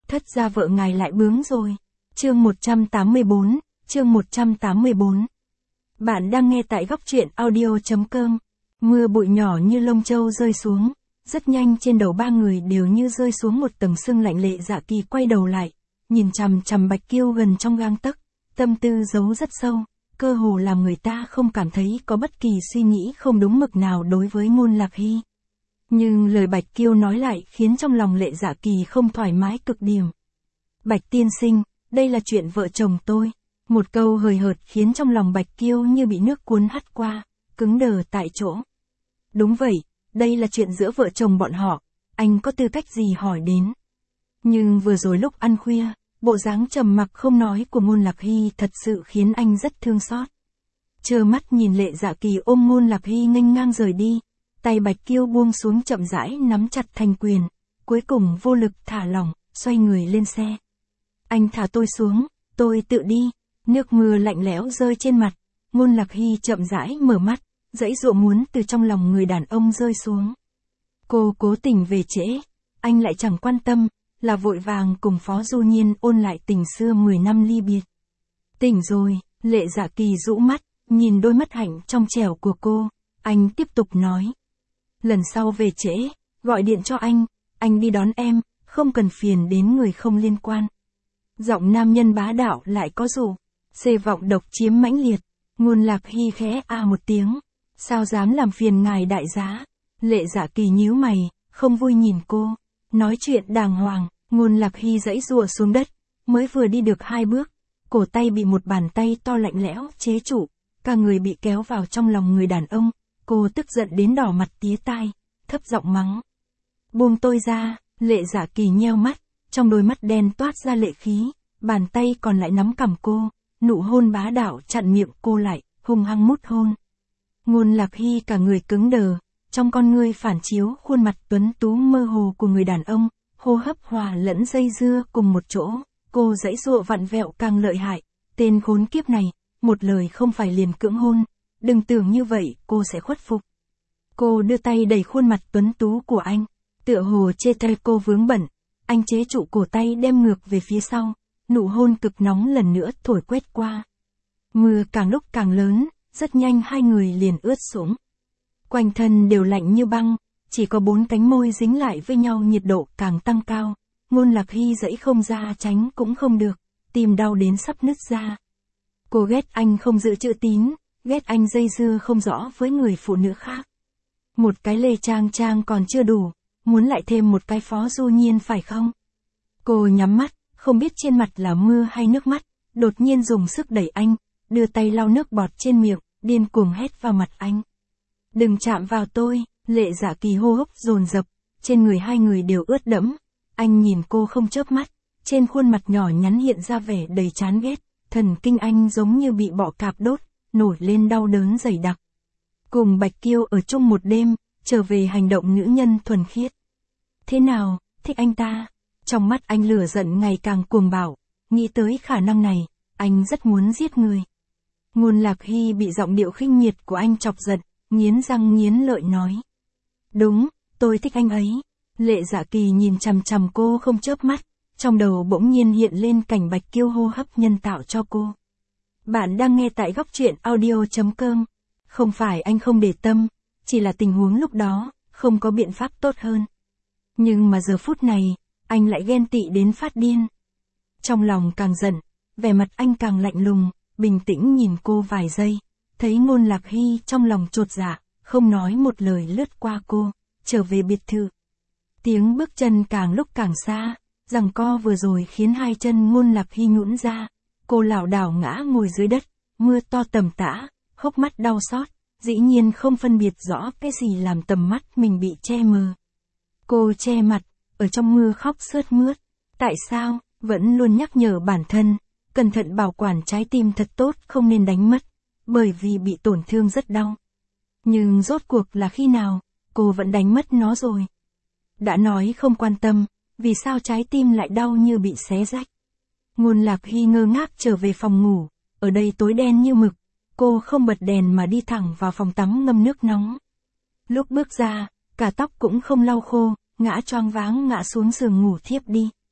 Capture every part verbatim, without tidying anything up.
thất gia vợ ngài lại bướng rồi. Chương một trăm tám mươi bốn, chương một trăm tám mươi bốn. Bạn đang nghe tại góc truyện audio chấm com. Mưa bụi nhỏ như lông châu rơi xuống, rất nhanh trên đầu ba người đều như rơi xuống một tầng sương lạnh. Lệ Dạ Kỳ quay đầu lại, nhìn chằm chằm Bạch Kiêu gần trong gang tấc, tâm tư giấu rất sâu, cơ hồ làm người ta không cảm thấy có bất kỳ suy nghĩ không đúng mực nào đối với Ngôn Lạc Hy. Nhưng lời Bạch Kiêu nói lại khiến trong lòng Lệ Dạ Kỳ không thoải mái cực điểm. Bạch tiên sinh, đây là chuyện vợ chồng tôi. Một câu hời hợt khiến trong lòng Bạch Kiêu như bị nước cuốn hắt qua, cứng đờ tại chỗ. Đúng vậy, đây là chuyện giữa vợ chồng bọn họ, anh có tư cách gì hỏi đến. Nhưng vừa rồi lúc ăn khuya, bộ dáng trầm mặc không nói của Ngôn Lạc Hy thật sự khiến anh rất thương xót. Trơ mắt nhìn Lệ Dạ Kỳ ôm Ngôn Lạc Hy nghênh ngang rời đi, tay Bạch Kiêu buông xuống chậm rãi nắm chặt thành quyền, cuối cùng vô lực thả lỏng, xoay người lên xe. Anh thả tôi xuống, tôi tự đi. Nước mưa lạnh lẽo rơi trên mặt, Ngôn Lạc Hy chậm rãi mở mắt, dãy dụa muốn từ trong lòng người đàn ông rơi xuống. Cô cố tình về trễ, anh lại chẳng quan tâm, là vội vàng cùng Phó Du Nhiên ôn lại tình xưa mười năm ly biệt. Tỉnh rồi, Lệ Dạ Kỳ rũ mắt, nhìn đôi mắt hạnh trong trẻo của cô, anh tiếp tục nói. Lần sau về trễ, gọi điện cho anh, anh đi đón em, không cần phiền đến người không liên quan. Giọng nam nhân bá đạo lại có rủ, xê vọng độc chiếm mãnh liệt. Ngôn Lạc Hy khẽ a một tiếng, sao dám làm phiền ngài đại giá. Lệ Dạ Kỳ nhíu mày, không vui nhìn cô, nói chuyện đàng hoàng. Ngôn Lạc Hy giãy giụa xuống đất, mới vừa đi được hai bước, cổ tay bị một bàn tay to lạnh lẽo chế trụ, cả người bị kéo vào trong lòng người đàn ông. Cô tức giận đến đỏ mặt tía tai, thấp giọng mắng. Buông tôi ra. Lệ Dạ Kỳ nheo mắt, trong đôi mắt đen toát ra lệ khí, bàn tay còn lại nắm cằm cô, nụ hôn bá đạo chặn miệng cô lại, hung hăng mút hôn. Ngôn Lạc Hy cả người cứng đờ, trong con ngươi phản chiếu khuôn mặt tuấn tú mơ hồ của người đàn ông, hô hấp hòa lẫn dây dưa cùng một chỗ, cô giãy giụa vặn vẹo càng lợi hại. Tên khốn kiếp này, một lời không phải liền cưỡng hôn, đừng tưởng như vậy cô sẽ khuất phục. Cô đưa tay đẩy khuôn mặt tuấn tú của anh, tựa hồ chê tay cô vướng bẩn, anh chế trụ cổ tay đem ngược về phía sau, nụ hôn cực nóng lần nữa thổi quét qua. Mưa càng lúc càng lớn, rất nhanh hai người liền ướt sũng. Quanh thân đều lạnh như băng, chỉ có bốn cánh môi dính lại với nhau, nhiệt độ càng tăng cao. Ngôn Lạc Hy giãy không ra tránh cũng không được, tim đau đến sắp nứt ra. Cô ghét anh không giữ chữ tín, ghét anh dây dưa không rõ với người phụ nữ khác. Một cái Lê Trang Trang còn chưa đủ, muốn lại thêm một cái Phó Du Nhiên phải không? Cô nhắm mắt, không biết trên mặt là mưa hay nước mắt, đột nhiên dùng sức đẩy anh, đưa tay lau nước bọt trên miệng, điên cuồng hét vào mặt anh. Đừng chạm vào tôi. Lệ Dạ Kỳ hô hấp dồn dập, trên người hai người đều ướt đẫm. Anh nhìn cô không chớp mắt, trên khuôn mặt nhỏ nhắn hiện ra vẻ đầy chán ghét, thần kinh anh giống như bị bọ cạp đốt, nổi lên đau đớn dày đặc. Cùng Bạch Kiêu ở chung một đêm, trở về hành động nữ nhân thuần khiết. Thế nào, thích anh ta? Trong mắt anh lửa giận ngày càng cuồng bạo, nghĩ tới khả năng này, anh rất muốn giết người. Ngôn Lạc Hy bị giọng điệu khinh miệt của anh chọc giận, nghiến răng nghiến lợi nói. Đúng, tôi thích anh ấy. Lệ Dạ Kỳ nhìn chằm chằm cô không chớp mắt, trong đầu bỗng nhiên hiện lên cảnh Bạch Kiêu hô hấp nhân tạo cho cô. Bạn đang nghe tại góc truyện audio chấm com. Không phải anh không để tâm, chỉ là tình huống lúc đó, không có biện pháp tốt hơn. Nhưng mà giờ phút này, anh lại ghen tị đến phát điên. Trong lòng càng giận, vẻ mặt anh càng lạnh lùng, bình tĩnh nhìn cô vài giây, thấy Ngôn Lạc Hy trong lòng chột dạ, không nói một lời lướt qua cô, trở về biệt thự. Tiếng bước chân càng lúc càng xa, giằng co vừa rồi khiến hai chân Ngôn Lạc Hy nhũn ra, cô lảo đảo ngã ngồi dưới đất, mưa to tầm tã, hốc mắt đau xót, dĩ nhiên không phân biệt rõ cái gì làm tầm mắt mình bị che mờ. Cô che mặt, ở trong mưa khóc sướt mướt. Tại sao, vẫn luôn nhắc nhở bản thân, cẩn thận bảo quản trái tim thật tốt, không nên đánh mất, bởi vì bị tổn thương rất đau. Nhưng rốt cuộc là khi nào, cô vẫn đánh mất nó rồi. Đã nói không quan tâm, vì sao trái tim lại đau như bị xé rách. Ngôn Lạc Hy ngơ ngác trở về phòng ngủ, ở đây tối đen như mực, cô không bật đèn mà đi thẳng vào phòng tắm ngâm nước nóng. Lúc bước ra, cả tóc cũng không lau khô, ngã choáng váng ngã xuống giường ngủ thiếp đi.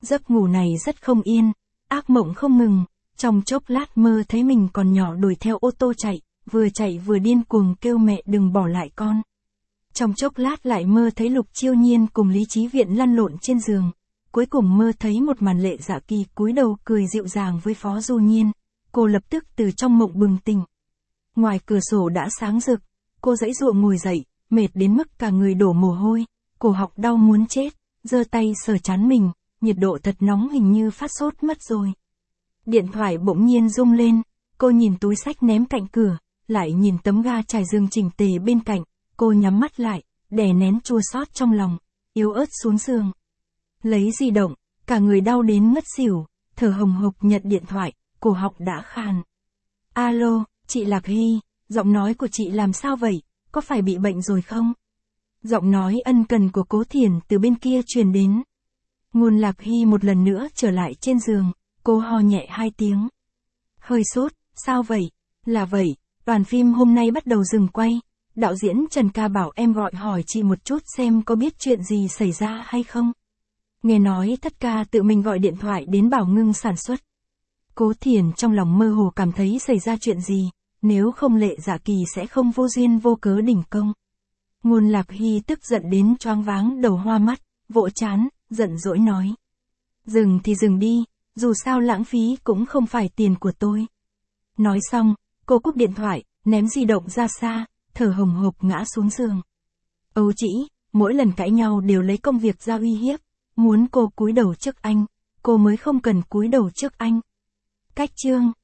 Giấc ngủ này rất không yên, ác mộng không ngừng, trong chốc lát mơ thấy mình còn nhỏ đuổi theo ô tô chạy, vừa chạy vừa điên cuồng kêu mẹ đừng bỏ lại con. Trong chốc lát lại mơ thấy Lục Chiêu Nhiên cùng Lý Chí Viện lăn lộn trên giường, cuối cùng mơ thấy một màn Lệ Dạ Kỳ cúi đầu cười dịu dàng với Phó Du Nhiên, cô lập tức từ trong mộng bừng tỉnh. Ngoài cửa sổ đã sáng rực, cô giãy giụa ngồi dậy, mệt đến mức cả người đổ mồ hôi, cổ họng đau muốn chết, giơ tay sờ trán mình, nhiệt độ thật nóng hình như phát sốt mất rồi. Điện thoại bỗng nhiên rung lên, cô nhìn túi xách ném cạnh cửa, lại nhìn tấm ga trải giường chỉnh tề bên cạnh, cô nhắm mắt lại, đè nén chua xót trong lòng, yếu ớt xuống giường. Lấy di động, cả người đau đến ngất xỉu, thở hồng hộc nhận điện thoại, cổ họng đã khàn. Alo, chị Lạc Hy, giọng nói của chị làm sao vậy, có phải bị bệnh rồi không? Giọng nói ân cần của Cố Thiển từ bên kia truyền đến. Ngôn Lạc Hy một lần nữa trở lại trên giường, cô ho nhẹ hai tiếng. Hơi sốt, sao vậy? Là vậy, đoàn phim hôm nay bắt đầu dừng quay. Đạo diễn Trần Ca bảo em gọi hỏi chị một chút xem có biết chuyện gì xảy ra hay không. Nghe nói Thất Ca tự mình gọi điện thoại đến bảo ngưng sản xuất. Cố Thiển trong lòng mơ hồ cảm thấy xảy ra chuyện gì, nếu không Lệ Dạ Kỳ sẽ không vô duyên vô cớ đình công. Ngôn Lạc Hy tức giận đến choáng váng đầu hoa mắt, vỗ chán, giận dỗi nói. Dừng thì dừng đi, dù sao lãng phí cũng không phải tiền của tôi. Nói xong, cô cúp điện thoại, ném di động ra xa, thở hồng hộc ngã xuống giường. Âu Chỉ, mỗi lần cãi nhau đều lấy công việc ra uy hiếp, muốn cô cúi đầu trước anh, cô mới không cần cúi đầu trước anh. Cách chương